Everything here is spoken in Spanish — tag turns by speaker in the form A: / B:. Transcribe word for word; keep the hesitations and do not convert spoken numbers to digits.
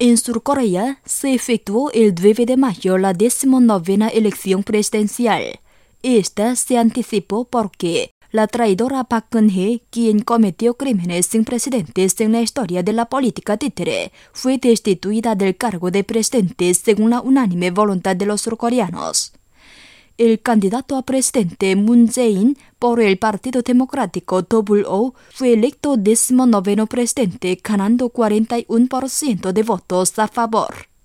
A: En Surcorea se efectuó el nueve de mayo la decimonovena elección presidencial. Esta se anticipó porque la traidora Park Geun-hye, quien cometió crímenes sin precedentes en la historia de la política títere, fue destituida del cargo de presidente según la unánime voluntad de los surcoreanos. El candidato a presidente Moon Jae-in por el Partido Democrático W O fue electo decimonoveno presidente ganando cuarenta y uno por ciento de votos a favor.